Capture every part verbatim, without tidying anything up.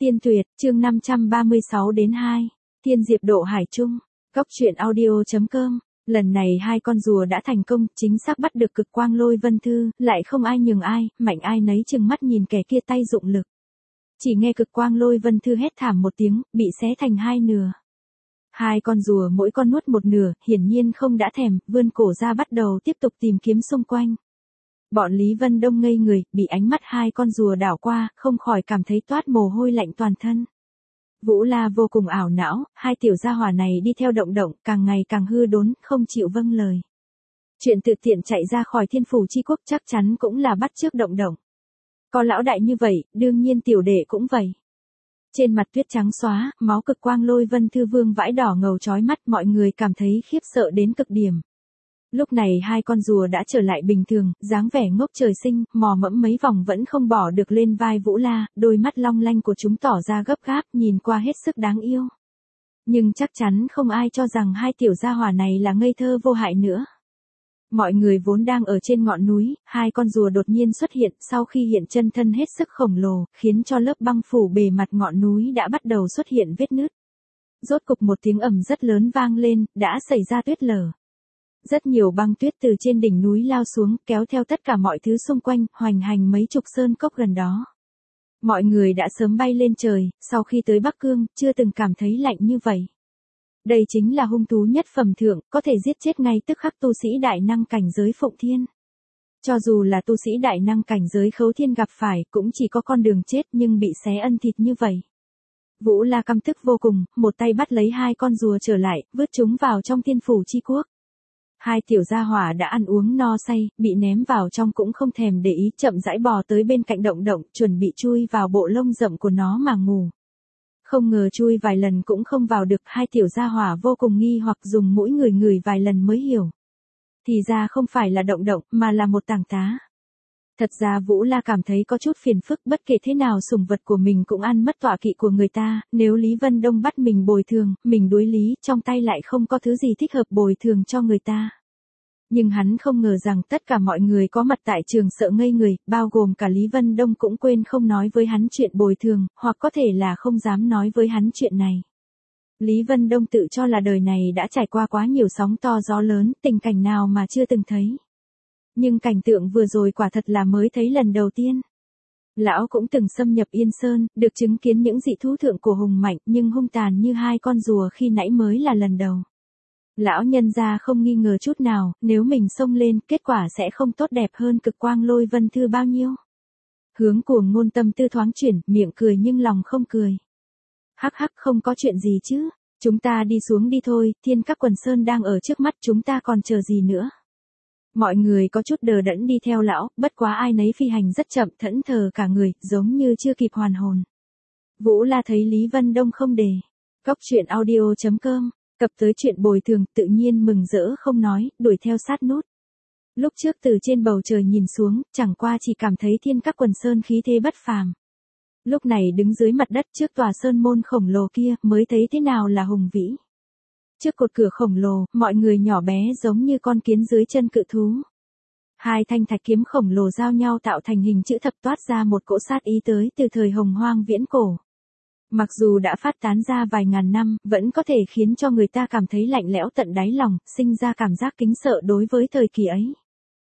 Tiên tuyệt, chương năm trăm ba mươi sáu đến hai. Tiên diệp độ hải chung. Góc truyện audio chấm com. Lần này hai con rùa đã thành công, chính xác bắt được cực quang lôi vân thư, lại không ai nhường ai, mạnh ai nấy chừng mắt nhìn kẻ kia tay dụng lực. Chỉ nghe cực quang lôi vân thư hét thảm một tiếng, bị xé thành hai nửa. Hai con rùa mỗi con nuốt một nửa, hiển nhiên không đã thèm, vươn cổ ra bắt đầu tiếp tục tìm kiếm xung quanh. Bọn Lý Vân Đông ngây người, bị ánh mắt hai con rùa đảo qua, không khỏi cảm thấy toát mồ hôi lạnh toàn thân. Vũ La vô cùng ảo não, hai tiểu gia hỏa này đi theo động động, càng ngày càng hư đốn, không chịu vâng lời. Chuyện tự tiện chạy ra khỏi thiên phủ chi quốc chắc chắn cũng là bắt chước động động. Có lão đại như vậy, đương nhiên tiểu đệ cũng vậy. Trên mặt tuyết trắng xóa, máu cực quang lôi vân thư vương vãi đỏ ngầu chói mắt, mọi người cảm thấy khiếp sợ đến cực điểm. Lúc này hai con rùa đã trở lại bình thường, dáng vẻ ngốc trời sinh, mò mẫm mấy vòng vẫn không bỏ được lên vai Vũ La, đôi mắt long lanh của chúng tỏ ra gấp gáp, nhìn qua hết sức đáng yêu. Nhưng chắc chắn không ai cho rằng hai tiểu gia hỏa này là ngây thơ vô hại nữa. Mọi người vốn đang ở trên ngọn núi, hai con rùa đột nhiên xuất hiện, sau khi hiện chân thân hết sức khổng lồ, khiến cho lớp băng phủ bề mặt ngọn núi đã bắt đầu xuất hiện vết nứt. Rốt cục một tiếng ầm rất lớn vang lên, đã xảy ra tuyết lở. Rất nhiều băng tuyết từ trên đỉnh núi lao xuống, kéo theo tất cả mọi thứ xung quanh, hoành hành mấy chục sơn cốc gần đó. Mọi người đã sớm bay lên trời, sau khi tới Bắc Cương, chưa từng cảm thấy lạnh như vậy. Đây chính là hung thú nhất phẩm thượng, có thể giết chết ngay tức khắc tu sĩ đại năng cảnh giới Phụng Thiên. Cho dù là tu sĩ đại năng cảnh giới Khấu Thiên gặp phải, cũng chỉ có con đường chết nhưng bị xé ân thịt như vậy. Vũ La căm tức vô cùng, một tay bắt lấy hai con rùa trở lại, vứt chúng vào trong thiên phủ chi quốc. Hai tiểu gia hỏa đã ăn uống no say, bị ném vào trong cũng không thèm để ý, chậm rãi bò tới bên cạnh động động, chuẩn bị chui vào bộ lông rậm của nó mà ngủ. Không ngờ chui vài lần cũng không vào được, hai tiểu gia hỏa vô cùng nghi hoặc dùng mũi ngửi ngửi vài lần mới hiểu. Thì ra không phải là động động, mà là một tảng tá. Thật ra Vũ La cảm thấy có chút phiền phức, bất kể thế nào sủng vật của mình cũng ăn mất tọa kỵ của người ta, nếu Lý Vân Đông bắt mình bồi thường, mình đối lý, trong tay lại không có thứ gì thích hợp bồi thường cho người ta. Nhưng hắn không ngờ rằng tất cả mọi người có mặt tại trường sợ ngây người, bao gồm cả Lý Vân Đông cũng quên không nói với hắn chuyện bồi thường, hoặc có thể là không dám nói với hắn chuyện này. Lý Vân Đông tự cho là đời này đã trải qua quá nhiều sóng to gió lớn, tình cảnh nào mà chưa từng thấy. Nhưng cảnh tượng vừa rồi quả thật là mới thấy lần đầu tiên. Lão cũng từng xâm nhập Yên Sơn, được chứng kiến những dị thú thượng cổ hùng mạnh nhưng hung tàn như hai con rùa khi nãy mới là lần đầu. Lão nhân gia không nghi ngờ chút nào, nếu mình xông lên, kết quả sẽ không tốt đẹp hơn cực quang lôi vân thư bao nhiêu. Hướng cuồng ngôn tâm tư thoáng chuyển, miệng cười nhưng lòng không cười. Hắc hắc, không có chuyện gì chứ, chúng ta đi xuống đi thôi, thiên các quần sơn đang ở trước mắt, chúng ta còn chờ gì nữa. Mọi người có chút đờ đẫn đi theo lão, bất quá ai nấy phi hành rất chậm, thẫn thờ cả người, giống như chưa kịp hoàn hồn. Vũ La thấy Lý Vân Đông không đề. Góc truyện audio chấm com, cập tới chuyện bồi thường, tự nhiên mừng rỡ không nói, đuổi theo sát nút. Lúc trước từ trên bầu trời nhìn xuống, chẳng qua chỉ cảm thấy thiên các quần sơn khí thế bất phàm. Lúc này đứng dưới mặt đất trước tòa sơn môn khổng lồ kia, mới thấy thế nào là hùng vĩ. Trước cột cửa khổng lồ, mọi người nhỏ bé giống như con kiến dưới chân cự thú. Hai thanh thạch kiếm khổng lồ giao nhau tạo thành hình chữ thập, toát ra một cỗ sát ý tới từ thời hồng hoang viễn cổ. Mặc dù đã phát tán ra vài ngàn năm, vẫn có thể khiến cho người ta cảm thấy lạnh lẽo tận đáy lòng, sinh ra cảm giác kính sợ đối với thời kỳ ấy.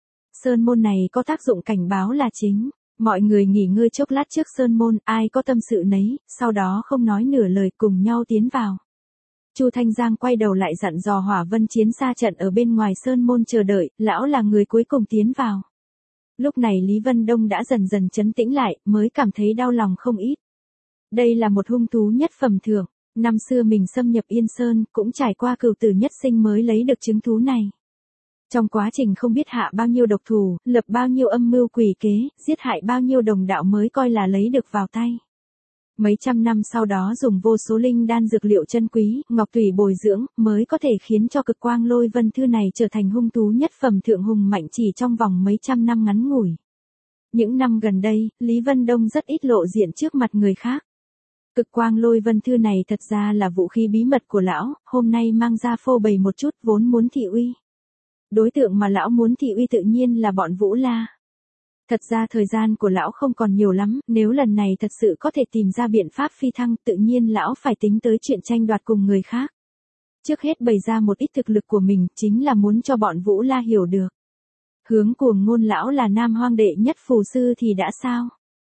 Sơn môn này có tác dụng cảnh báo là chính. Mọi người nghỉ ngơi chốc lát trước sơn môn, ai có tâm sự nấy, sau đó không nói nửa lời cùng nhau tiến vào. Chu Thanh Giang quay đầu lại dặn dò Hỏa Vân Chiến xa trận ở bên ngoài sơn môn chờ đợi, lão là người cuối cùng tiến vào. Lúc này Lý Vân Đông đã dần dần trấn tĩnh lại, mới cảm thấy đau lòng không ít. Đây là một hung thú nhất phẩm thượng, năm xưa mình xâm nhập Yên Sơn, cũng trải qua cửu tử nhất sinh mới lấy được chứng thú này. Trong quá trình không biết hạ bao nhiêu độc thủ, lập bao nhiêu âm mưu quỷ kế, giết hại bao nhiêu đồng đạo mới coi là lấy được vào tay. Mấy trăm năm sau đó dùng vô số linh đan dược liệu chân quý, ngọc tùy bồi dưỡng, mới có thể khiến cho cực quang lôi vân thư này trở thành hung thú nhất phẩm thượng hùng mạnh chỉ trong vòng mấy trăm năm ngắn ngủi. Những năm gần đây, Lý Vân Đông rất ít lộ diện trước mặt người khác. Cực quang lôi vân thư này thật ra là vũ khí bí mật của lão, hôm nay mang ra phô bày một chút vốn muốn thị uy. Đối tượng mà lão muốn thị uy tự nhiên là bọn Vũ La. Thật ra thời gian của lão không còn nhiều lắm, nếu lần này thật sự có thể tìm ra biện pháp phi thăng, tự nhiên lão phải tính tới chuyện tranh đoạt cùng người khác. Trước hết bày ra một ít thực lực của mình, chính là muốn cho bọn Vũ La hiểu được. Hướng Cuồng Ngôn lão là Nam Hoang đệ nhất phù sư thì đã sao?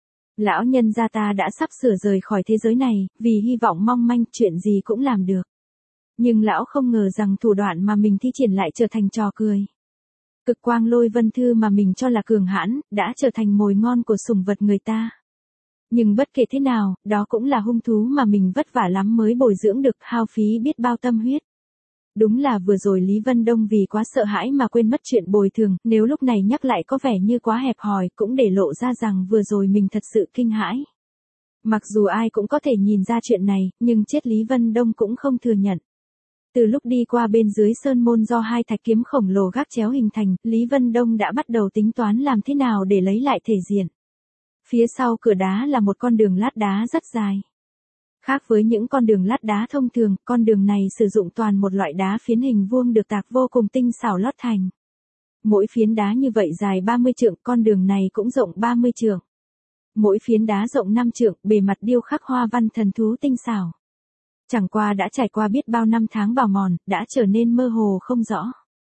Lão nhân gia ta đã sắp sửa rời khỏi thế giới này, vì hy vọng mong manh chuyện gì cũng làm được. Nhưng lão không ngờ rằng thủ đoạn mà mình thi triển lại trở thành trò cười. Cực quang lôi vân thư mà mình cho là cường hãn, đã trở thành mồi ngon của sủng vật người ta. Nhưng bất kể thế nào, đó cũng là hung thú mà mình vất vả lắm mới bồi dưỡng được, hao phí biết bao tâm huyết. Đúng là vừa rồi Lý Vân Đông vì quá sợ hãi mà quên mất chuyện bồi thường, nếu lúc này nhắc lại có vẻ như quá hẹp hòi, cũng để lộ ra rằng vừa rồi mình thật sự kinh hãi. Mặc dù ai cũng có thể nhìn ra chuyện này, nhưng chết Lý Vân Đông cũng không thừa nhận. Từ lúc đi qua bên dưới sơn môn do hai thạch kiếm khổng lồ gác chéo hình thành, Lý Vân Đông đã bắt đầu tính toán làm thế nào để lấy lại thể diện. Phía sau cửa đá là một con đường lát đá rất dài. Khác với những con đường lát đá thông thường, con đường này sử dụng toàn một loại đá phiến hình vuông được tạc vô cùng tinh xảo lót thành. Mỗi phiến đá như vậy dài ba mươi trượng, con đường này cũng rộng ba mươi trượng. Mỗi phiến đá rộng năm trượng, bề mặt điêu khắc hoa văn thần thú tinh xảo. Chẳng qua đã trải qua biết bao năm tháng bào mòn, đã trở nên mơ hồ không rõ.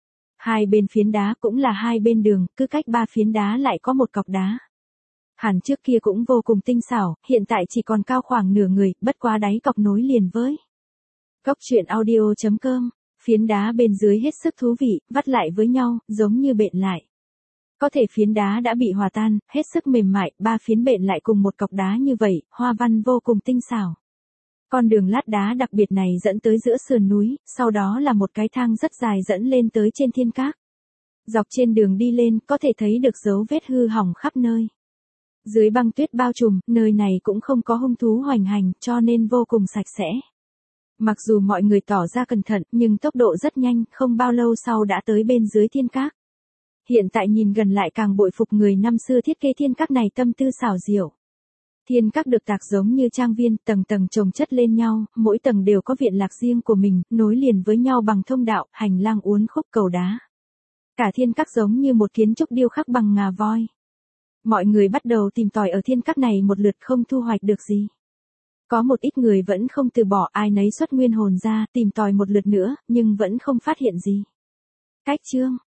Hai bên phiến đá cũng là hai bên đường, cứ cách ba phiến đá lại có một cọc đá. Hẳn trước kia cũng vô cùng tinh xảo, hiện tại chỉ còn cao khoảng nửa người, bất quá đáy cọc nối liền với. Góc truyện audio chấm com, phiến đá bên dưới hết sức thú vị, vắt lại với nhau, giống như bện lại. Có thể phiến đá đã bị hòa tan, hết sức mềm mại, ba phiến bện lại cùng một cọc đá như vậy, hoa văn vô cùng tinh xảo. Con đường lát đá đặc biệt này dẫn tới giữa sườn núi, sau đó là một cái thang rất dài dẫn lên tới trên thiên các. Dọc trên đường đi lên, có thể thấy được dấu vết hư hỏng khắp nơi. Dưới băng tuyết bao trùm, nơi này cũng không có hung thú hoành hành, cho nên vô cùng sạch sẽ. Mặc dù mọi người tỏ ra cẩn thận, nhưng tốc độ rất nhanh, không bao lâu sau đã tới bên dưới thiên các. Hiện tại nhìn gần lại càng bội phục người năm xưa thiết kế thiên các này tâm tư xảo diệu. Thiên các được tạc giống như trang viên, tầng tầng chồng chất lên nhau, mỗi tầng đều có viện lạc riêng của mình, nối liền với nhau bằng thông đạo, hành lang uốn khúc cầu đá. Cả thiên các giống như một kiến trúc điêu khắc bằng ngà voi. Mọi người bắt đầu tìm tòi ở thiên các này một lượt không thu hoạch được gì. Có một ít người vẫn không từ bỏ, ai nấy xuất nguyên hồn ra, tìm tòi một lượt nữa, nhưng vẫn không phát hiện gì. Cách chương